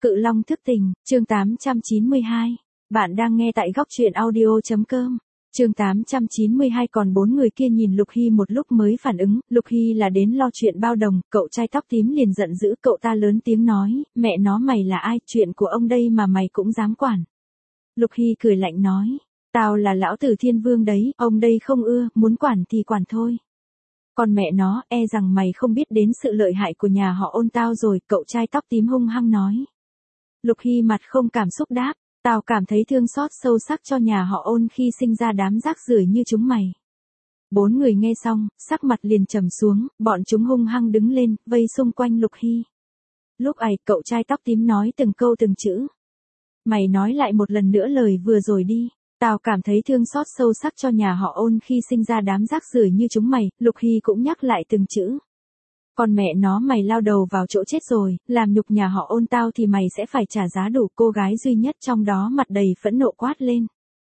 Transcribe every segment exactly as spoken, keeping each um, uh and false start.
Cự Long thức tình, chương tám trăm chín mươi hai. Bạn đang nghe tại góc truyện audio chấm com. Chương tám trăm chín mươi hai. Còn bốn người kia nhìn Lục Hy một lúc mới phản ứng, Lục Hy là đến lo chuyện bao đồng, cậu trai tóc tím liền giận dữ, cậu ta lớn tiếng nói, mẹ nó mày là ai, chuyện của ông đây mà mày cũng dám quản. Lục Hy cười lạnh nói, tao là lão tử Thiên Vương đấy, ông đây không ưa, muốn quản thì quản thôi. Còn mẹ nó, e rằng mày không biết đến sự lợi hại của nhà họ Ôn tao rồi, cậu trai tóc tím hung hăng nói. Lục Hy mặt không cảm xúc đáp, tao cảm thấy thương xót sâu sắc cho nhà họ Ôn khi sinh ra đám rác rưởi như chúng mày. Bốn người nghe xong, sắc mặt liền trầm xuống, bọn chúng hung hăng đứng lên, vây xung quanh Lục Hy. Lúc ấy, cậu trai tóc tím nói từng câu từng chữ. Mày nói lại một lần nữa lời vừa rồi đi. Tao cảm thấy thương xót sâu sắc cho nhà họ Ôn khi sinh ra đám rác rưởi như chúng mày, Lục Hy cũng nhắc lại từng chữ. Còn mẹ nó mày lao đầu vào chỗ chết rồi, làm nhục nhà họ Ôn tao thì mày sẽ phải trả giá đủ, cô gái duy nhất trong đó mặt đầy phẫn nộ quát lên.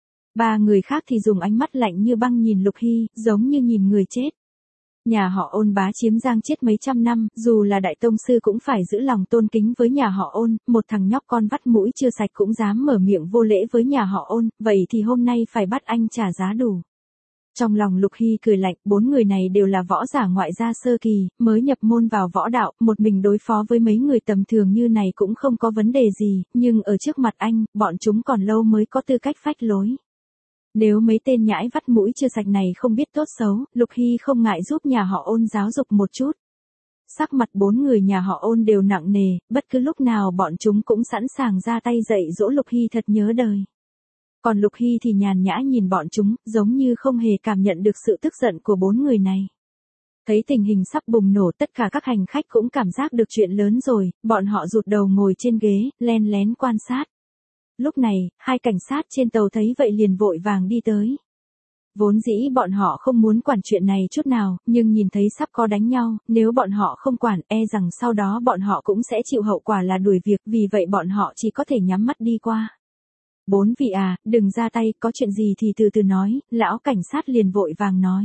Ba người khác thì dùng ánh mắt lạnh như băng nhìn Lục Hy, giống như nhìn người chết. Nhà họ Ôn bá chiếm Giang chết mấy trăm năm, dù là đại tông sư cũng phải giữ lòng tôn kính với nhà họ Ôn, một thằng nhóc con vắt mũi chưa sạch cũng dám mở miệng vô lễ với nhà họ Ôn, vậy thì hôm nay phải bắt anh trả giá đủ. Trong lòng Lục Hy cười lạnh, bốn người này đều là võ giả ngoại gia sơ kỳ, mới nhập môn vào võ đạo, một mình đối phó với mấy người tầm thường như này cũng không có vấn đề gì, nhưng ở trước mặt anh, bọn chúng còn lâu mới có tư cách phách lối. Nếu mấy tên nhãi vắt mũi chưa sạch này không biết tốt xấu, Lục Hy không ngại giúp nhà họ Ôn giáo dục một chút. Sắc mặt bốn người nhà họ Ôn đều nặng nề, bất cứ lúc nào bọn chúng cũng sẵn sàng ra tay dạy dỗ Lục Hy thật nhớ đời. Còn Lục Hy thì nhàn nhã nhìn bọn chúng, giống như không hề cảm nhận được sự tức giận của bốn người này. Thấy tình hình sắp bùng nổ, tất cả các hành khách cũng cảm giác được chuyện lớn rồi, bọn họ rụt đầu ngồi trên ghế, len lén quan sát. Lúc này, hai cảnh sát trên tàu thấy vậy liền vội vàng đi tới. Vốn dĩ bọn họ không muốn quản chuyện này chút nào, nhưng nhìn thấy sắp có đánh nhau, nếu bọn họ không quản, e rằng sau đó bọn họ cũng sẽ chịu hậu quả là đuổi việc, vì vậy bọn họ chỉ có thể nhắm mắt đi qua. Bốn vị à, đừng ra tay, có chuyện gì thì từ từ nói, lão cảnh sát liền vội vàng nói.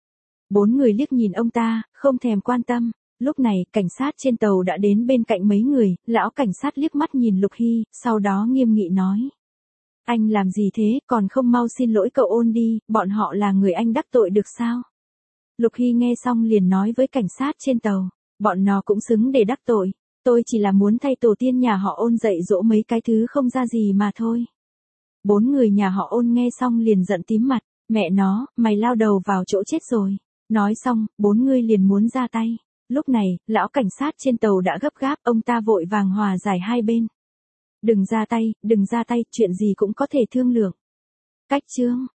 Bốn người liếc nhìn ông ta, không thèm quan tâm. Lúc này, cảnh sát trên tàu đã đến bên cạnh mấy người, lão cảnh sát liếc mắt nhìn Lục Hy, sau đó nghiêm nghị nói. Anh làm gì thế, còn không mau xin lỗi cậu Ôn đi, bọn họ là người anh đắc tội được sao? Lục Hy nghe xong liền nói với cảnh sát trên tàu, bọn nó cũng xứng để đắc tội, tôi chỉ là muốn thay tổ tiên nhà họ Ôn dạy dỗ mấy cái thứ không ra gì mà thôi. Bốn người nhà họ Ôn nghe xong liền giận tím mặt, mẹ nó, mày lao đầu vào chỗ chết rồi. Nói xong, bốn người liền muốn ra tay. Lúc này, lão cảnh sát trên tàu đã gấp gáp, ông ta vội vàng hòa giải hai bên. Đừng ra tay, đừng ra tay, chuyện gì cũng có thể thương lượng. Cách chương.